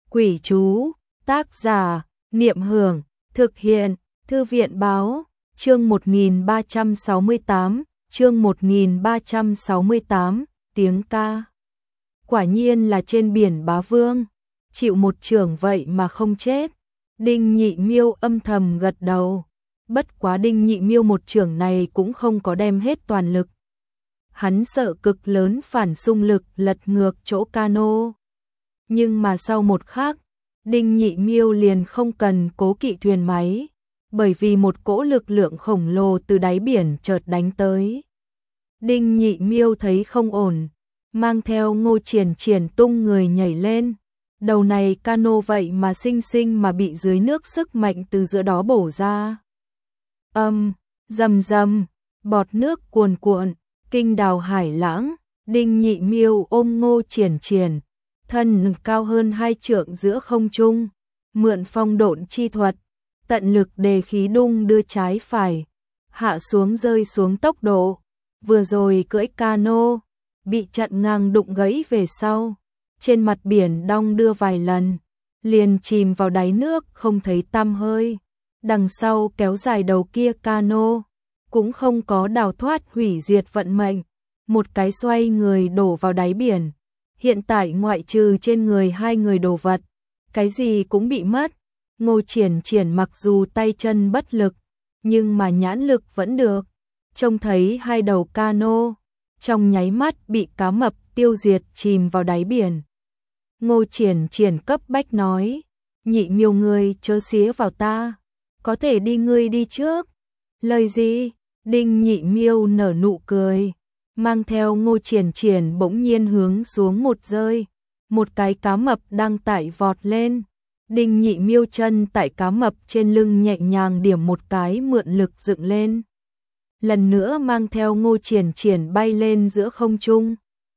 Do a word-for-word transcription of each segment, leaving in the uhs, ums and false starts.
Quỷ chú, tác giả, Niệm Hưởng, thực hiện, Thư viện Báo, chương một nghìn ba trăm sáu mươi tám, chương một nghìn ba trăm sáu mươi tám, tiếng ca. Quả nhiên là trên biển Bá Vương, chịu một chưởng vậy mà không chết. Đinh Nhị Miêu âm thầm gật đầu, bất quá Đinh Nhị Miêu một chưởng này cũng không có đem hết toàn lực. Hắn sợ cực lớn phản xung lực lật ngược chỗ cano. Nhưng mà sau một khắc, Đinh Nhị Miêu liền không cần cố kỵ thuyền máy, bởi vì một cỗ lực lượng khổng lồ từ đáy biển chợt đánh tới. Đinh Nhị Miêu thấy không ổn, mang theo Ngô Triển Triển tung người nhảy lên. Đầu này cano vậy mà xinh xinh mà bị dưới nước sức mạnh từ giữa đó bổ ra. Âm, rầm rầm, bọt nước cuồn cuộn, kinh đào hải lãng. Đinh Nhị Miêu ôm Ngô Triển Triển, thân cao hơn hai trượng giữa không trung, mượn phong độn chi thuật, tận lực đề khí đung đưa trái phải, hạ xuống rơi xuống tốc độ. Vừa rồi cưỡi cano, bị chặn ngang đụng gãy về sau, trên mặt biển đong đưa vài lần, liền chìm vào đáy nước không thấy tăm hơi. Đằng sau kéo dài đầu kia cano, cũng không có đào thoát hủy diệt vận mệnh, một cái xoay người đổ vào đáy biển. Hiện tại ngoại trừ trên người hai người đồ vật, cái gì cũng bị mất. Ngô Triển Triển mặc dù tay chân bất lực, nhưng mà nhãn lực vẫn được, trông thấy hai đầu cano, trong nháy mắt bị cá mập tiêu diệt chìm vào đáy biển. Ngô Triển Triển cấp bách nói, Nhị Miêu ngươi chớ xía vào ta, có thể đi ngươi đi trước. Lời gì? Đinh Nhị Miêu nở nụ cười, mang theo Ngô Triển Triển bỗng nhiên hướng xuống một rơi, một cái cá mập đang tải vọt lên. Đinh Nhị Miêu chân tại cá mập trên lưng nhẹ nhàng điểm một cái mượn lực dựng lên, lần nữa mang theo Ngô Triển Triển bay lên giữa không trung.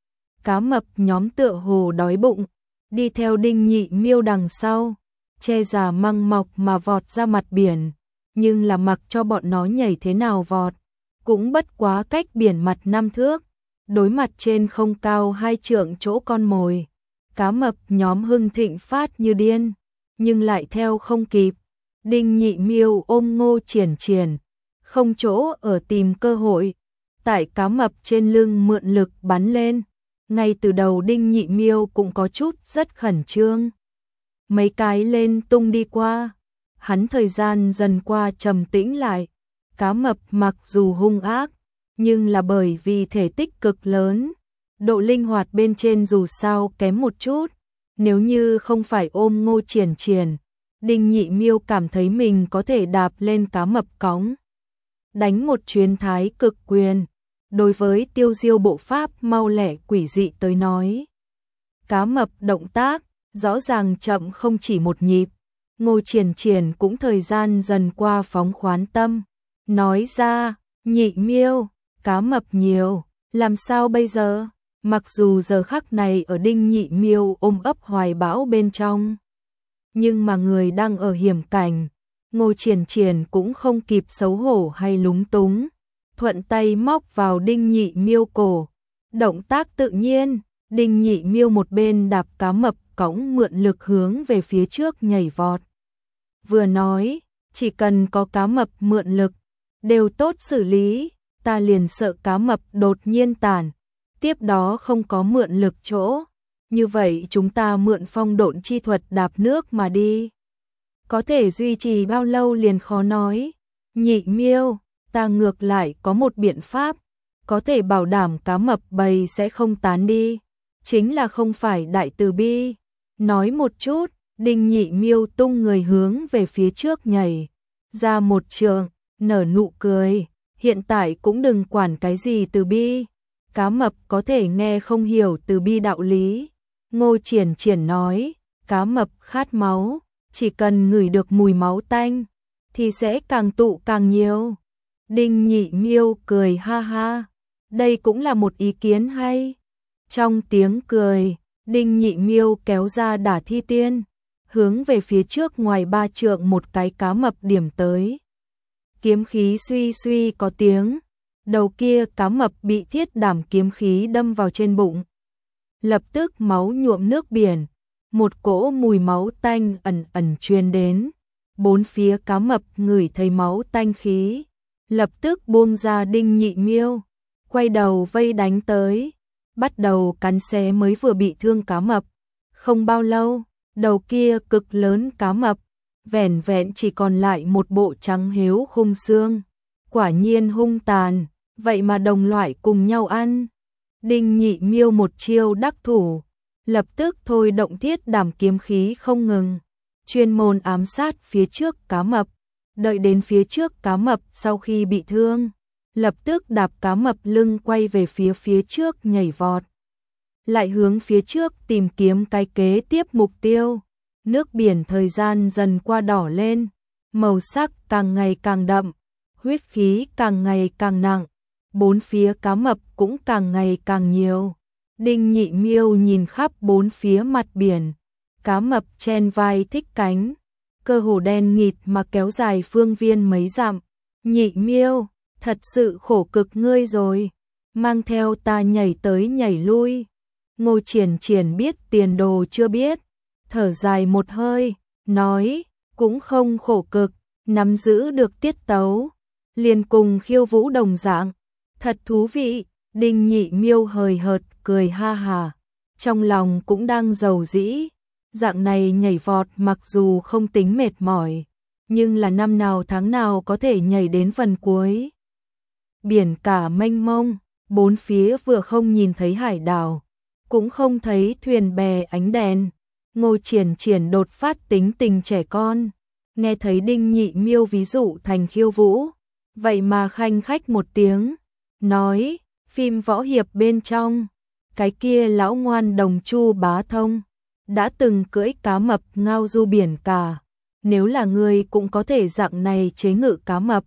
Cá mập nhóm tựa hồ đói bụng, đi theo Đinh Nhị Miêu đằng sau, che giả măng mọc mà vọt ra mặt biển, nhưng là mặc cho bọn nó nhảy thế nào vọt, cũng bất quá cách biển mặt năm thước, đối mặt trên không cao hai trượng chỗ con mồi. Cá mập nhóm hưng thịnh phát như điên, nhưng lại theo không kịp. Đinh Nhị Miêu ôm Ngô Triển Triển, không chỗ ở tìm cơ hội, tại cá mập trên lưng mượn lực bắn lên. Ngay từ đầu Đinh Nhị Miêu cũng có chút rất khẩn trương. Mấy cái lên tung đi qua, hắn thời gian dần qua trầm tĩnh lại. Cá mập mặc dù hung ác, nhưng là bởi vì thể tích cực lớn, độ linh hoạt bên trên dù sao kém một chút. Nếu như không phải ôm Ngô Triển Triển, Đinh Nhị Miêu cảm thấy mình có thể đạp lên cá mập cõng, đánh một chuyến thái cực quyền. Đối với tiêu diêu bộ pháp mau lẹ quỷ dị tới nói, cá mập động tác rõ ràng chậm không chỉ một nhịp. Ngô Triển Triển cũng thời gian dần qua phóng khoán tâm, nói ra, Nhị Miêu, cá mập nhiều, làm sao bây giờ? Mặc dù giờ khắc này ở Đinh Nhị Miêu ôm ấp hoài bão bên trong, nhưng mà người đang ở hiểm cảnh, Ngô Triển Triển cũng không kịp xấu hổ hay lúng túng, thuận tay móc vào Đinh Nhị Miêu cổ. Động tác tự nhiên, Đinh Nhị Miêu một bên đạp cá mập cõng mượn lực hướng về phía trước nhảy vọt. Vừa nói, chỉ cần có cá mập mượn lực, đều tốt xử lý, ta liền sợ cá mập đột nhiên tản, tiếp đó không có mượn lực chỗ, như vậy chúng ta mượn phong độn chi thuật đạp nước mà đi. Có thể duy trì bao lâu liền khó nói. Nhị Miêu, ta ngược lại có một biện pháp, có thể bảo đảm cá mập bầy sẽ không tán đi, chính là không phải đại từ bi. Nói một chút. Đinh Nhị Miêu tung người hướng về phía trước nhảy ra một trường, nở nụ cười, hiện tại cũng đừng quản cái gì từ bi, cá mập có thể nghe không hiểu từ bi đạo lý. Ngô Triển Triển nói, cá mập khát máu, chỉ cần ngửi được mùi máu tanh thì sẽ càng tụ càng nhiều. Đinh Nhị Miêu cười ha ha, đây cũng là một ý kiến hay. Trong tiếng cười, Đinh Nhị Miêu kéo ra đả thi tiên, hướng về phía trước ngoài ba trượng một cái cá mập điểm tới. Kiếm khí suy suy có tiếng, đầu kia cá mập bị thiết đảm kiếm khí đâm vào trên bụng, lập tức máu nhuộm nước biển, một cỗ mùi máu tanh ẩn ẩn truyền đến. Bốn phía cá mập ngửi thấy máu tanh khí, lập tức buông ra Đinh Nhị Miêu, quay đầu vây đánh tới, bắt đầu cắn xé mới vừa bị thương cá mập. Không bao lâu, đầu kia cực lớn cá mập, vẻn vẹn chỉ còn lại một bộ trắng héo khung xương. Quả nhiên hung tàn, vậy mà đồng loại cùng nhau ăn. Đinh Nhị Miêu một chiêu đắc thủ, lập tức thôi động thiết đảm kiếm khí không ngừng, chuyên môn ám sát phía trước cá mập. Đợi đến phía trước cá mập sau khi bị thương, lập tức đạp cá mập lưng quay về phía phía trước nhảy vọt. Lại hướng phía trước tìm kiếm cái kế tiếp mục tiêu. Nước biển thời gian dần qua đỏ lên, màu sắc càng ngày càng đậm, huyết khí càng ngày càng nặng, bốn phía cá mập cũng càng ngày càng nhiều. Đinh Nhị Miêu nhìn khắp bốn phía mặt biển, cá mập chen vai thích cánh, cơ hồ đen nghịt mà kéo dài phương viên mấy dặm. Nhị Miêu, thật sự khổ cực ngươi rồi, mang theo ta nhảy tới nhảy lui. Ngô Triển Triển biết tiền đồ chưa biết, thở dài một hơi, nói, cũng không khổ cực, nắm giữ được tiết tấu, liền cùng khiêu vũ đồng dạng, thật thú vị. Đinh Nhị Miêu hời hợt cười ha hà, trong lòng cũng đang giàu dĩ, dạng này nhảy vọt mặc dù không tính mệt mỏi, nhưng là năm nào tháng nào có thể nhảy đến phần cuối. Biển cả mênh mông, bốn phía vừa không nhìn thấy hải đảo, cũng không thấy thuyền bè ánh đèn. Ngô Triển Triển đột phát tính tình trẻ con, nghe thấy Đinh Nhị Miêu ví dụ thành khiêu vũ, vậy mà khanh khách một tiếng, nói, phim võ hiệp bên trong, cái kia lão ngoan đồng Chu Bá Thông, đã từng cưỡi cá mập ngao du biển cả, nếu là ngươi cũng có thể dạng này chế ngự cá mập,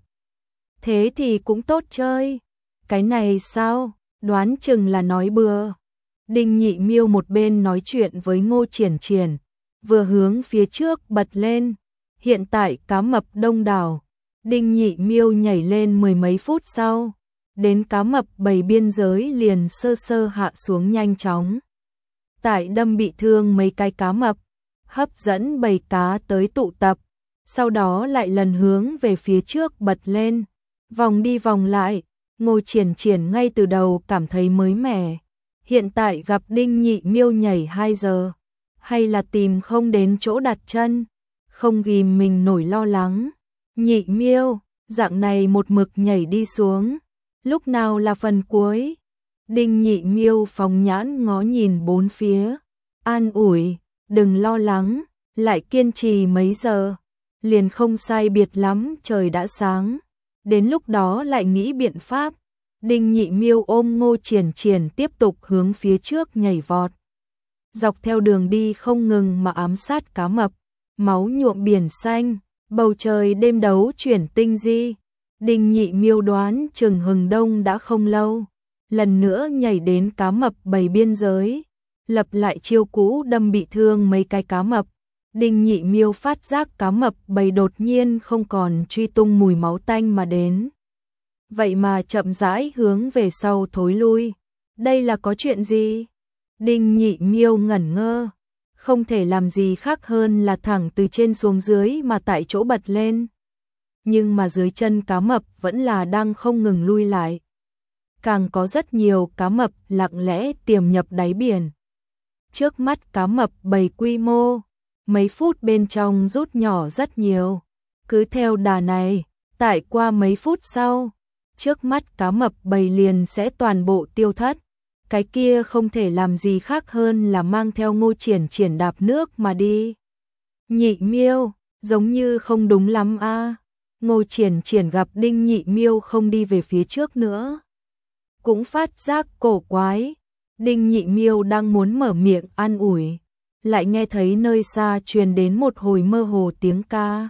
thế thì cũng tốt chơi. Cái này sao, đoán chừng là nói bừa. Đinh Nhị Miêu một bên nói chuyện với Ngô Triển Triển, vừa hướng phía trước bật lên. Hiện tại cá mập đông đảo, Đinh Nhị Miêu nhảy lên mười mấy phút sau, đến cá mập bầy biên giới liền sơ sơ hạ xuống nhanh chóng. Tại đâm bị thương mấy cái cá mập, hấp dẫn bầy cá tới tụ tập, sau đó lại lần hướng về phía trước bật lên, vòng đi vòng lại. Ngô Triển Triển ngay từ đầu cảm thấy mới mẻ, hiện tại gặp Đinh Nhị Miêu nhảy hai giờ, hay là tìm không đến chỗ đặt chân, không ghim mình nổi lo lắng. Nhị Miêu, dạng này một mực nhảy đi xuống, lúc nào là phần cuối? Đinh Nhị Miêu phóng nhãn ngó nhìn bốn phía, an ủi, đừng lo lắng, lại kiên trì mấy giờ, liền không sai biệt lắm trời đã sáng, đến lúc đó lại nghĩ biện pháp. Đinh Nhị Miêu ôm Ngô Triển Triển tiếp tục hướng phía trước nhảy vọt, dọc theo đường đi không ngừng mà ám sát cá mập, máu nhuộm biển xanh, bầu trời đêm đấu chuyển tinh di. Đinh Nhị Miêu đoán chừng hừng đông đã không lâu, lần nữa nhảy đến cá mập bầy biên giới, lập lại chiêu cũ đâm bị thương mấy cái cá mập. Đinh Nhị Miêu phát giác cá mập bầy đột nhiên không còn truy tung mùi máu tanh mà đến, vậy mà chậm rãi hướng về sau thối lui. Đây là có chuyện gì? Đinh Nhị Miêu ngẩn ngơ, không thể làm gì khác hơn là thẳng từ trên xuống dưới mà tại chỗ bật lên. Nhưng mà dưới chân cá mập vẫn là đang không ngừng lui lại. Càng có rất nhiều cá mập lặng lẽ tiềm nhập đáy biển. Trước mắt cá mập bầy quy mô, mấy phút bên trong rút nhỏ rất nhiều. Cứ theo đà này, tại qua mấy phút sau, trước mắt cá mập bầy liền sẽ toàn bộ tiêu thất. Cái kia không thể làm gì khác hơn là mang theo Ngô Triển Triển đạp nước mà đi. Nhị Miêu, giống như không đúng lắm a. À. Ngô Triển Triển gặp Đinh Nhị Miêu không đi về phía trước nữa, cũng phát giác cổ quái. Đinh Nhị Miêu đang muốn mở miệng an ủi, lại nghe thấy nơi xa truyền đến một hồi mơ hồ tiếng ca.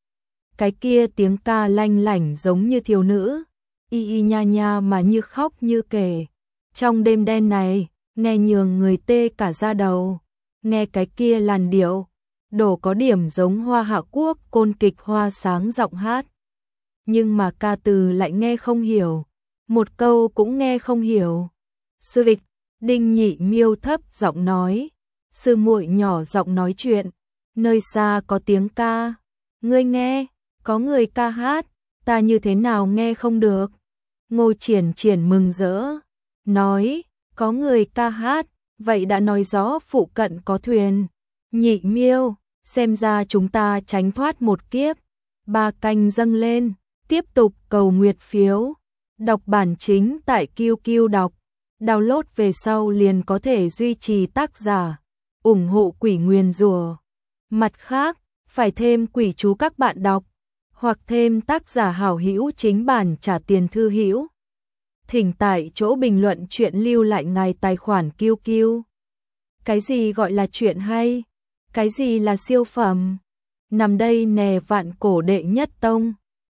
Cái kia tiếng ca lanh lảnh giống như thiếu nữ, y y nha nha mà như khóc như kể. Trong đêm đen này, nghe nhường người tê cả da đầu. Nghe cái kia làn điệu, đổ có điểm giống Hoa Hạ Quốc côn kịch Hoa Sáng giọng hát. Nhưng mà ca từ lại nghe không hiểu, một câu cũng nghe không hiểu. Sư vịch, Đinh Nhị Miêu thấp giọng nói, sư muội nhỏ giọng nói chuyện, nơi xa có tiếng ca. Ngươi nghe, có người ca hát, ta như thế nào nghe không được? Ngô Triển Triển mừng rỡ, nói, có người ca hát, vậy đã nói rõ phụ cận có thuyền. Nhị Miêu, xem ra chúng ta tránh thoát một kiếp. Ba canh dâng lên, tiếp tục cầu nguyệt phiếu. Đọc bản chính tại Kiu Kiu đọc. Download về sau liền có thể duy trì tác giả, ủng hộ Quỷ Nguyền Rủa. Mặt khác, phải thêm quỷ chú các bạn đọc, hoặc thêm tác giả hảo hữu chính bản trả tiền thư hữu. Thỉnh tại chỗ bình luận chuyện lưu lại ngài tài khoản Kiu Kiu. Cái gì gọi là chuyện hay? Cái gì là siêu phẩm? Nằm đây nè vạn cổ đệ nhất tông.